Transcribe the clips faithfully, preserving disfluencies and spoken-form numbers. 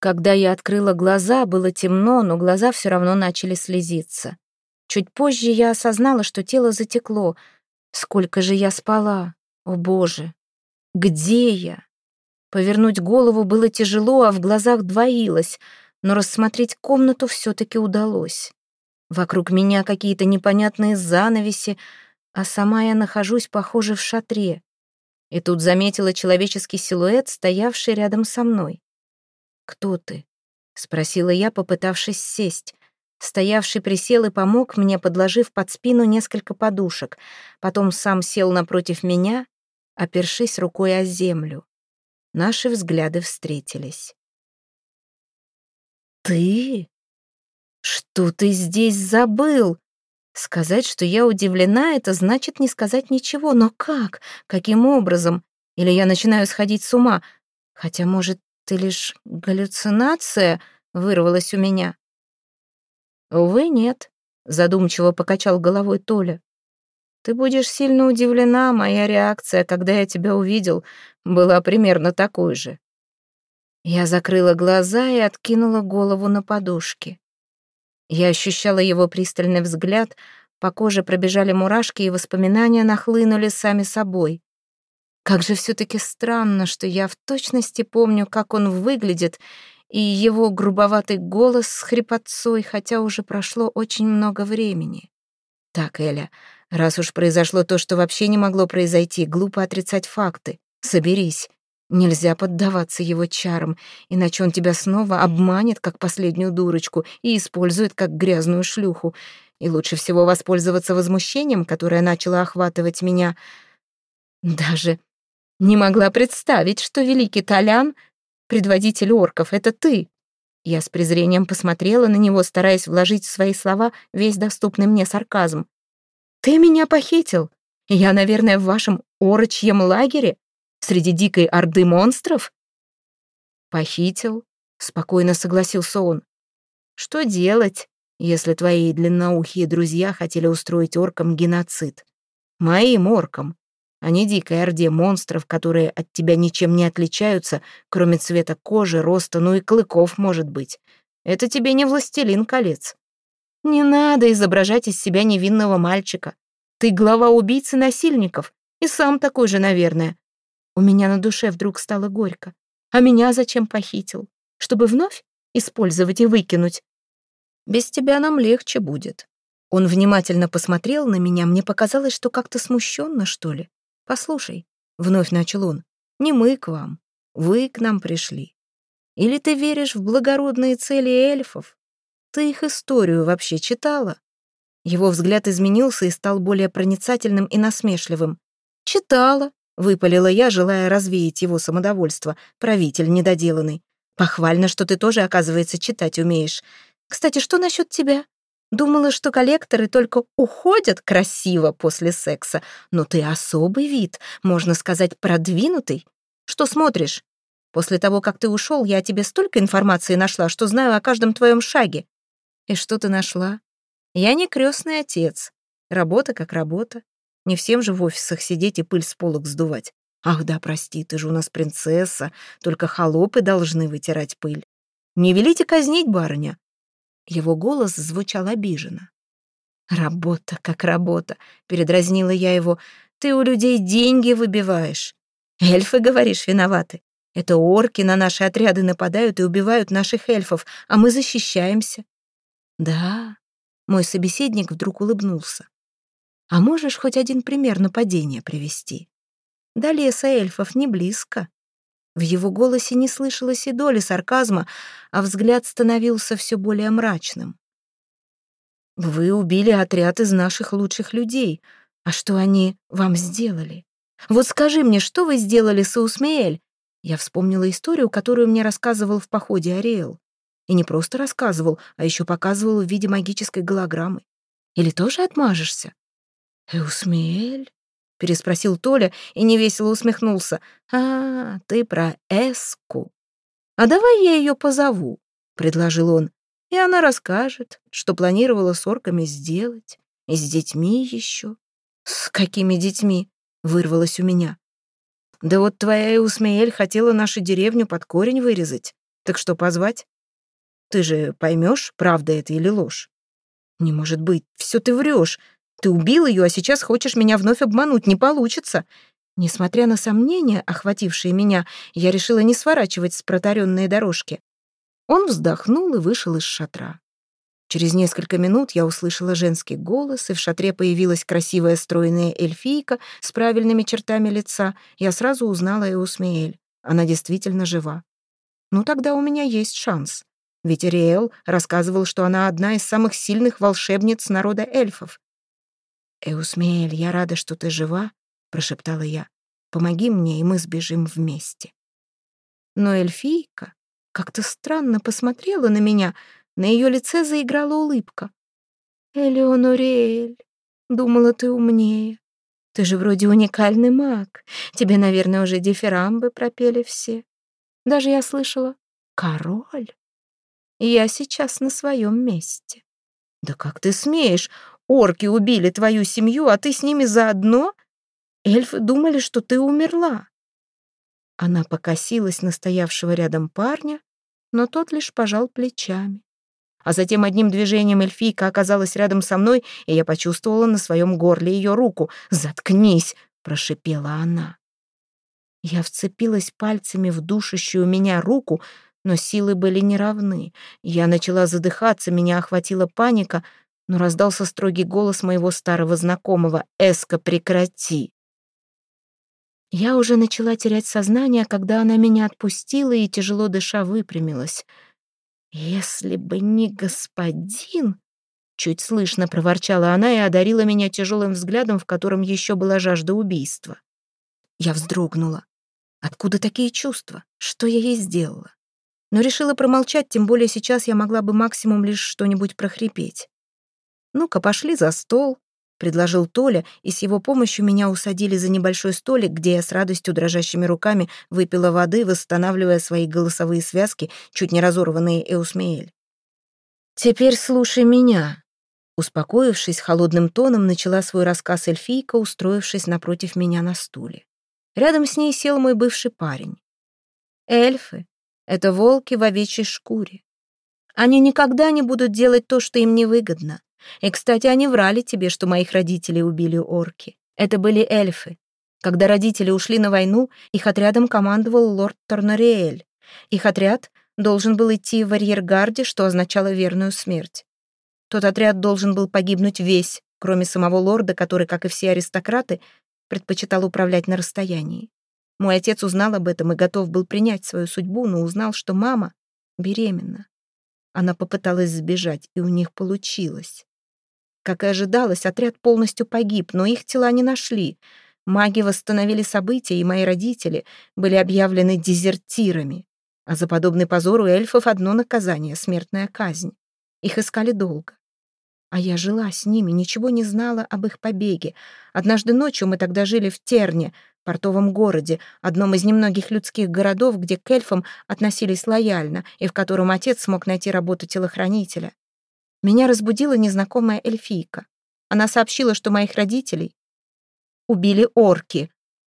Когда я открыла глаза, было темно, но глаза все равно начали слезиться. Чуть позже я осознала, что тело затекло. Сколько же я спала? О, Боже! Где я? Повернуть голову было тяжело, а в глазах двоилось, но рассмотреть комнату все-таки удалось. Вокруг меня какие-то непонятные занавеси, а сама я нахожусь, похоже, в шатре. И тут заметила человеческий силуэт, стоявший рядом со мной. «Кто ты?» — спросила я, попытавшись сесть. Стоявший присел и помог мне, подложив под спину несколько подушек. Потом сам сел напротив меня, опершись рукой о землю. Наши взгляды встретились. «Ты? Что ты здесь забыл?» Сказать, что я удивлена, это значит не сказать ничего. Но как? Каким образом? Или я начинаю сходить с ума? Хотя, может, ты лишь галлюцинация вырвалась у меня? Увы, нет, задумчиво покачал головой Толя. Ты будешь сильно удивлена, моя реакция, когда я тебя увидел, была примерно такой же. Я закрыла глаза и откинула голову на подушки. Я ощущала его пристальный взгляд, по коже пробежали мурашки, и воспоминания нахлынули сами собой. Как же все-таки странно, что я в точности помню, как он выглядит, и его грубоватый голос с хрипотцой, хотя уже прошло очень много времени. Так, Эля, раз уж произошло то, что вообще не могло произойти, глупо отрицать факты. Соберись. Нельзя поддаваться его чарам, иначе он тебя снова обманет, как последнюю дурочку, и использует, как грязную шлюху. И лучше всего воспользоваться возмущением, которое начало охватывать меня. Даже не могла представить, что великий Толян, предводитель орков, это ты. Я с презрением посмотрела на него, стараясь вложить в свои слова весь доступный мне сарказм. Ты меня похитил. Я, наверное, в вашем орочьем лагере? Среди дикой орды монстров? Похитил, спокойно согласился он. Что делать, если твои длинноухие друзья хотели устроить оркам геноцид? Моим оркам, а не дикой орде монстров, которые от тебя ничем не отличаются, кроме цвета кожи, роста, ну и клыков, может быть. Это тебе не властелин колец. Не надо изображать из себя невинного мальчика. Ты глава убийц и насильников, и сам такой же, наверное. У меня на душе вдруг стало горько. А меня зачем похитил? Чтобы вновь использовать и выкинуть? Без тебя нам легче будет. Он внимательно посмотрел на меня, мне показалось, что как-то смущенно, что ли. Послушай, вновь начал он, не мы к вам, вы к нам пришли. Или ты веришь в благородные цели эльфов? Ты их историю вообще читала? Его взгляд изменился и стал более проницательным и насмешливым. «Читала», — выпалила я, желая развеять его самодовольство, правитель недоделанный. «Похвально, что ты тоже, оказывается, читать умеешь. Кстати, что насчет тебя? Думала, что коллекторы только уходят красиво после секса, но ты особый вид, можно сказать, продвинутый. Что смотришь? После того, как ты ушел, я о тебе столько информации нашла, что знаю о каждом твоем шаге». «И что ты нашла?» «Я не крестный отец. Работа как работа. Не всем же в офисах сидеть и пыль с полок сдувать. Ах да, прости, ты же у нас принцесса, только холопы должны вытирать пыль. Не велите казнить, барыня». Его голос звучал обиженно. «Работа как работа», — передразнила я его. «Ты у людей деньги выбиваешь. Эльфы, говоришь, виноваты. Это орки на наши отряды нападают и убивают наших эльфов, а мы защищаемся». «Да», — мой собеседник вдруг улыбнулся. «А можешь хоть один пример нападения привести? До леса эльфов не близко». В его голосе не слышалось и доли сарказма, а взгляд становился все более мрачным. «Вы убили отряд из наших лучших людей. А что они вам сделали? Вот скажи мне, что вы сделали с Эусмеэль?» Я вспомнила историю, которую мне рассказывал в походе Ариэл. И не просто рассказывал, а еще показывал в виде магической голограммы. Или тоже отмажешься? «Эусмеэль?» — переспросил Толя и невесело усмехнулся. «А, ты про Эску. А давай я ее позову», — предложил он. «И она расскажет, что планировала с орками сделать. И с детьми еще». «С какими детьми?» — вырвалось у меня. «Да вот твоя Эусмеэль хотела нашу деревню под корень вырезать. Так что позвать? Ты же поймешь, правда это или ложь. Не может быть, все ты врешь. Ты убил ее, а сейчас хочешь меня вновь обмануть. Не получится. Несмотря на сомнения, охватившие меня, я решила не сворачивать с протаренной дорожки. Он вздохнул и вышел из шатра. Через несколько минут я услышала женский голос, и в шатре появилась красивая стройная эльфийка с правильными чертами лица. Я сразу узнала Эусмиэль. Она действительно жива. Ну, тогда у меня есть шанс. Ведь Риэл рассказывал, что она одна из самых сильных волшебниц народа эльфов. «Эусмиэль, я рада, что ты жива», — прошептала я. «Помоги мне, и мы сбежим вместе». Но эльфийка как-то странно посмотрела на меня. На ее лице заиграла улыбка. «Элеонориэль, думала, ты умнее. Ты же вроде уникальный маг. Тебе, наверное, уже дифирамбы пропели все. Даже я слышала «король». Я сейчас на своем месте». «Да как ты смеешь? Орки убили твою семью, а ты с ними заодно? Эльфы думали, что ты умерла». Она покосилась на стоявшего рядом парня, но тот лишь пожал плечами. А затем одним движением эльфийка оказалась рядом со мной, и я почувствовала на своем горле ее руку. «Заткнись!» — прошипела она. Я вцепилась пальцами в душащую меня руку, но силы были неравны. Я начала задыхаться, меня охватила паника, но раздался строгий голос моего старого знакомого: «Эска, прекрати!» Я уже начала терять сознание, когда она меня отпустила и, тяжело дыша, выпрямилась. «Если бы не господин...» — чуть слышно проворчала она и одарила меня тяжелым взглядом, в котором еще была жажда убийства. Я вздрогнула. Откуда такие чувства? Что я ей сделала? Но решила промолчать, тем более сейчас я могла бы максимум лишь что-нибудь прохрипеть. «Ну-ка, пошли за стол», — предложил Толя, и с его помощью меня усадили за небольшой столик, где я с радостью дрожащими руками выпила воды, восстанавливая свои голосовые связки, чуть не разорванные Эусмиэль. «Теперь слушай меня», — успокоившись, холодным тоном начала свой рассказ эльфийка, устроившись напротив меня на стуле. Рядом с ней сел мой бывший парень. «Эльфы — это волки в овечьей шкуре. Они никогда не будут делать то, что им невыгодно. И, кстати, они врали тебе, что моих родителей убили орки. Это были эльфы. Когда родители ушли на войну, их отрядом командовал лорд Торнориэль. Их отряд должен был идти в арьергарде, что означало верную смерть. Тот отряд должен был погибнуть весь, кроме самого лорда, который, как и все аристократы, предпочитал управлять на расстоянии. Мой отец узнал об этом и готов был принять свою судьбу, но узнал, что мама беременна. Она попыталась сбежать, и у них получилось. Как и ожидалось, отряд полностью погиб, но их тела не нашли. Маги восстановили события, и мои родители были объявлены дезертирами. А за подобный позор у эльфов одно наказание — смертная казнь. Их искали долго. А я жила с ними, ничего не знала об их побеге. Однажды ночью мы тогда жили в Терне, портовом городе, одном из немногих людских городов, где к эльфам относились лояльно и в котором отец смог найти работу телохранителя. Меня разбудила незнакомая эльфийка. Она сообщила, что моих родителей убили орки.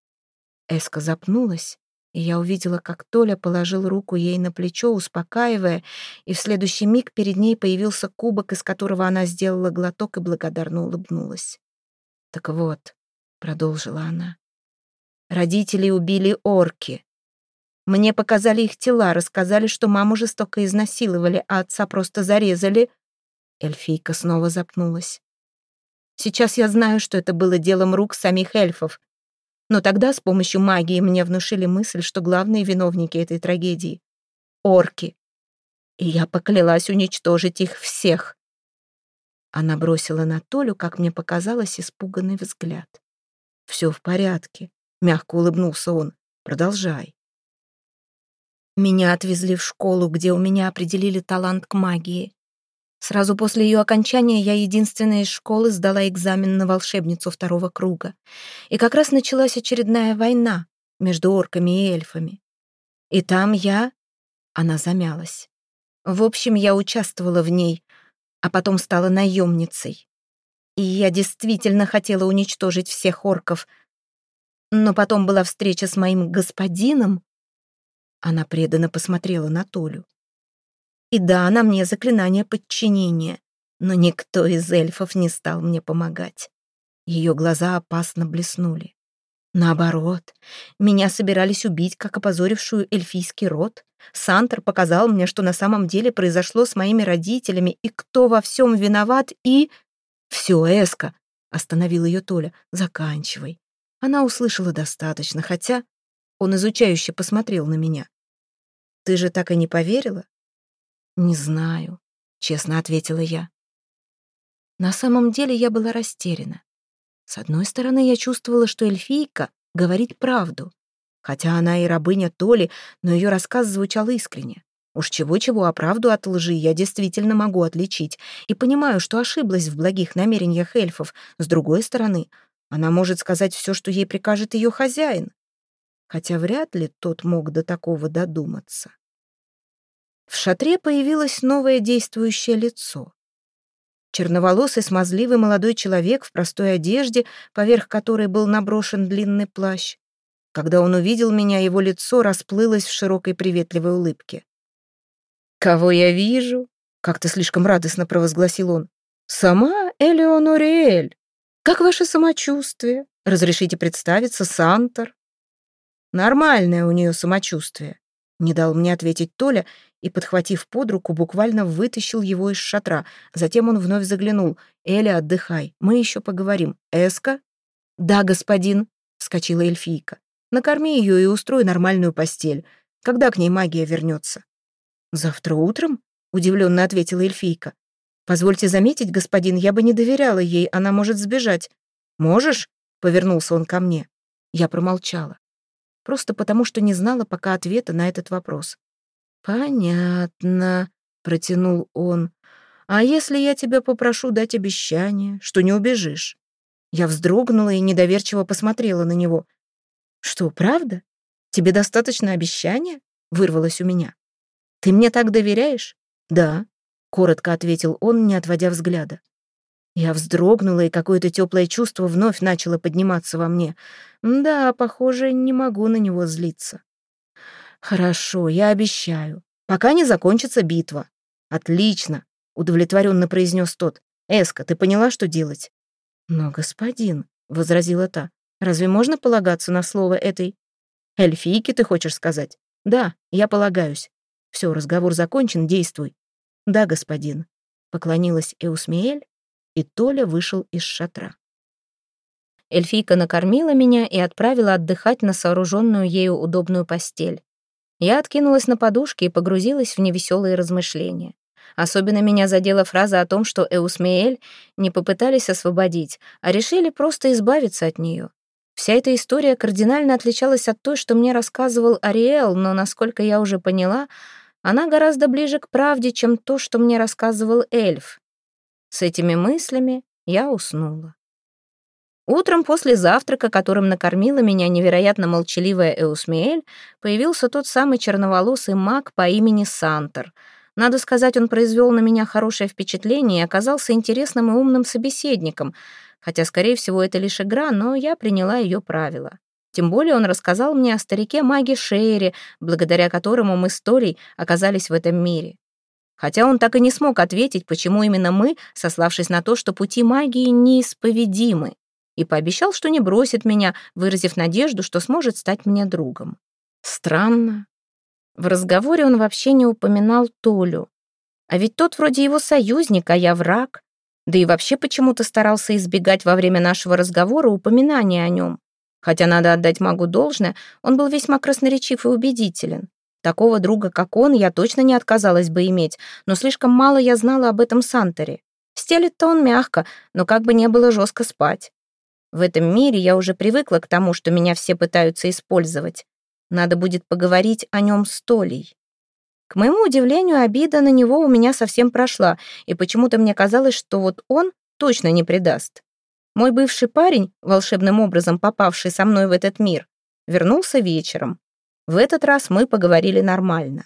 Эска запнулась, и я увидела, как Толя положил руку ей на плечо, успокаивая, и в следующий миг перед ней появился кубок, из которого она сделала глоток и благодарно улыбнулась. «Так вот», — продолжила она, — «родителей убили орки. Мне показали их тела, рассказали, что маму жестоко изнасиловали, а отца просто зарезали». Эльфийка снова запнулась. «Сейчас я знаю, что это было делом рук самих эльфов. Но тогда с помощью магии мне внушили мысль, что главные виновники этой трагедии — орки. И я поклялась уничтожить их всех». Она бросила на Толю, как мне показалось, испуганный взгляд. «Все в порядке», — мягко улыбнулся он. «Продолжай». Меня отвезли в школу, где у меня определили талант к магии. Сразу после ее окончания я единственная из школы сдала экзамен на волшебницу второго круга. И как раз началась очередная война между орками и эльфами. И там я... Она замялась. В общем, я участвовала в ней, а потом стала наемницей. И я действительно хотела уничтожить всех орков. Но потом была встреча с моим господином. Она преданно посмотрела на Толю. И да, на мне заклинание подчинения, но никто из эльфов не стал мне помогать. Ее глаза опасно блеснули. Наоборот, меня собирались убить, как опозорившую эльфийский род. Сантор показал мне, что на самом деле произошло с моими родителями, и кто во всем виноват, и... «Все, Эска!» — остановил ее Толя. «Заканчивай». Она услышала достаточно, хотя он изучающе посмотрел на меня. «Ты же так и не поверила?» «Не знаю», — честно ответила я. На самом деле я была растеряна. С одной стороны, я чувствовала, что эльфийка говорит правду. Хотя она и рабыня Толи, но ее рассказ звучал искренне. Уж чего-чего, а правду от лжи я действительно могу отличить. И понимаю, что ошиблась в благих намерениях эльфов. С другой стороны, она может сказать все, что ей прикажет ее хозяин. Хотя вряд ли тот мог до такого додуматься. В шатре появилось новое действующее лицо. Черноволосый, смазливый молодой человек в простой одежде, поверх которой был наброшен длинный плащ. Когда он увидел меня, его лицо расплылось в широкой приветливой улыбке. «Кого я вижу?» — как-то слишком радостно провозгласил он. «Сама Элеонориэль. Как ваше самочувствие? Разрешите представиться, Сантор?» «Нормальное у нее самочувствие», — не дал мне ответить Толя и, подхватив под руку, буквально вытащил его из шатра. Затем он вновь заглянул. «Эля, отдыхай, мы еще поговорим. Эска?» «Да, господин», — вскочила эльфийка. «Накорми ее и устрой нормальную постель. Когда к ней магия вернется?» «Завтра утром?» — удивленно ответила эльфийка. «Позвольте заметить, господин, я бы не доверяла ей, она может сбежать». «Можешь?» — повернулся он ко мне. Я промолчала. Просто потому, что не знала пока ответа на этот вопрос. «Понятно», — протянул он. «А если я тебя попрошу дать обещание, что не убежишь?» Я вздрогнула и недоверчиво посмотрела на него. «Что, правда? Тебе достаточно обещания?» — вырвалось у меня. «Ты мне так доверяешь?» «Да», — коротко ответил он, не отводя взгляда. Я вздрогнула, и какое-то теплое чувство вновь начало подниматься во мне. Да, похоже, не могу на него злиться. «Хорошо, я обещаю. Пока не закончится битва». «Отлично», — удовлетворенно произнес тот. «Эска, ты поняла, что делать?» «Но, господин», — возразила та, — «разве можно полагаться на слово этой эльфийки, ты хочешь сказать?» «Да, я полагаюсь. Все, разговор закончен, действуй». «Да, господин», — поклонилась Эусмиэль, и Толя вышел из шатра. Эльфийка накормила меня и отправила отдыхать на сооруженную ею удобную постель. Я откинулась на подушке и погрузилась в невеселые размышления. Особенно меня задела фраза о том, что Эусмиэль не попытались освободить, а решили просто избавиться от нее. Вся эта история кардинально отличалась от той, что мне рассказывал Ариэл, но, насколько я уже поняла, она гораздо ближе к правде, чем то, что мне рассказывал эльф. С этими мыслями я уснула. Утром после завтрака, которым накормила меня невероятно молчаливая Эусмиэль, появился тот самый черноволосый маг по имени Сантор. Надо сказать, он произвел на меня хорошее впечатление и оказался интересным и умным собеседником, хотя, скорее всего, это лишь игра, но я приняла ее правила. Тем более он рассказал мне о старике-маге Шейре, благодаря которому мы с Толей оказались в этом мире. Хотя он так и не смог ответить, почему именно мы, сославшись на то, что пути магии неисповедимы, и пообещал, что не бросит меня, выразив надежду, что сможет стать мне другом. Странно. В разговоре он вообще не упоминал Толю. А ведь тот вроде его союзник, а я враг. Да и вообще почему-то старался избегать во время нашего разговора упоминания о нем. Хотя, надо отдать магу должное, он был весьма красноречив и убедителен. Такого друга, как он, я точно не отказалась бы иметь, но слишком мало я знала об этом Санторе. Стелет-то он мягко, но как бы не было жестко спать. В этом мире я уже привыкла к тому, что меня все пытаются использовать. Надо будет поговорить о нем с Толей. К моему удивлению, обида на него у меня совсем прошла, и почему-то мне казалось, что вот он точно не предаст. Мой бывший парень, волшебным образом попавший со мной в этот мир, вернулся вечером. В этот раз мы поговорили нормально.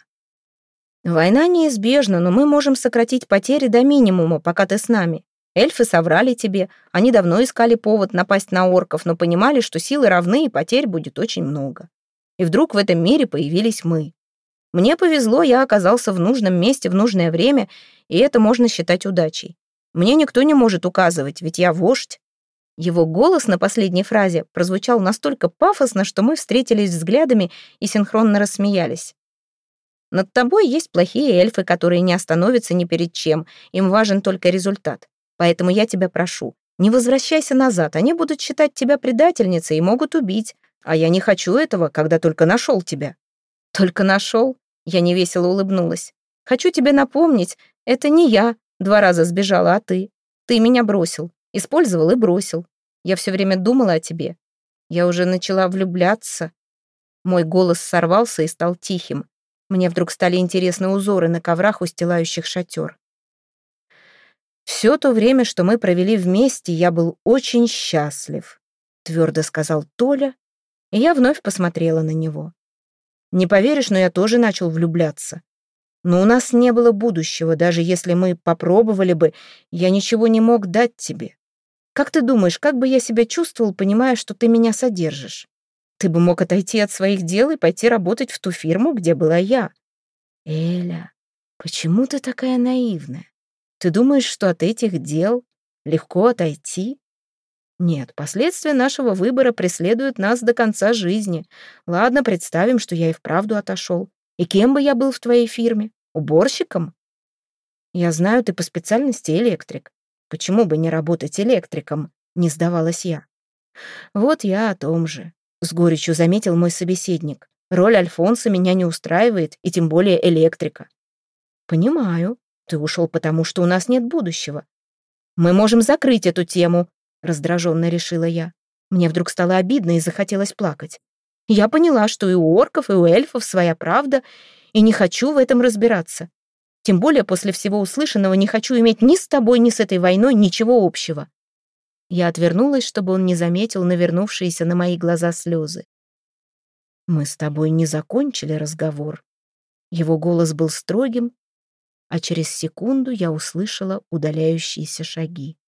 «Война неизбежна, но мы можем сократить потери до минимума, пока ты с нами. Эльфы соврали тебе, они давно искали повод напасть на орков, но понимали, что силы равны и потерь будет очень много. И вдруг в этом мире появились мы. Мне повезло, я оказался в нужном месте в нужное время, и это можно считать удачей. Мне никто не может указывать, ведь я вождь». Его голос на последней фразе прозвучал настолько пафосно, что мы встретились взглядами и синхронно рассмеялись. «Над тобой есть плохие эльфы, которые не остановятся ни перед чем, им важен только результат. Поэтому я тебя прошу, не возвращайся назад, они будут считать тебя предательницей и могут убить, а я не хочу этого, когда только нашел тебя». «Только нашел?» — я невесело улыбнулась. «Хочу тебе напомнить, это не я два раза сбежала, а ты. Ты меня бросил, использовал и бросил. Я все время думала о тебе. Я уже начала влюбляться». Мой голос сорвался и стал тихим. Мне вдруг стали интересны узоры на коврах, устилающих шатер. «Все то время, что мы провели вместе, я был очень счастлив», — твердо сказал Толя, и я вновь посмотрела на него. «Не поверишь, но я тоже начал влюбляться. Но у нас не было будущего, даже если мы попробовали бы, я ничего не мог дать тебе. Как ты думаешь, как бы я себя чувствовал, понимая, что ты меня содержишь? Ты бы мог отойти от своих дел и пойти работать в ту фирму, где была я». «Эля, почему ты такая наивная? Ты думаешь, что от этих дел легко отойти? Нет, последствия нашего выбора преследуют нас до конца жизни. Ладно, представим, что я и вправду отошел. И кем бы я был в твоей фирме? Уборщиком? Я знаю, ты по специальности электрик. Почему бы не работать электриком?» Не сдавалась я. «Вот я о том же», — с горечью заметил мой собеседник. «Роль Альфонса меня не устраивает, и тем более электрика». «Понимаю. Ты ушел потому, что у нас нет будущего. Мы можем закрыть эту тему», — раздраженно решила я. Мне вдруг стало обидно и захотелось плакать. Я поняла, что и у орков, и у эльфов своя правда, и не хочу в этом разбираться. Тем более после всего услышанного не хочу иметь ни с тобой, ни с этой войной ничего общего. Я отвернулась, чтобы он не заметил навернувшиеся на мои глаза слезы. «Мы с тобой не закончили разговор». Его голос был строгим, а через секунду я услышала удаляющиеся шаги.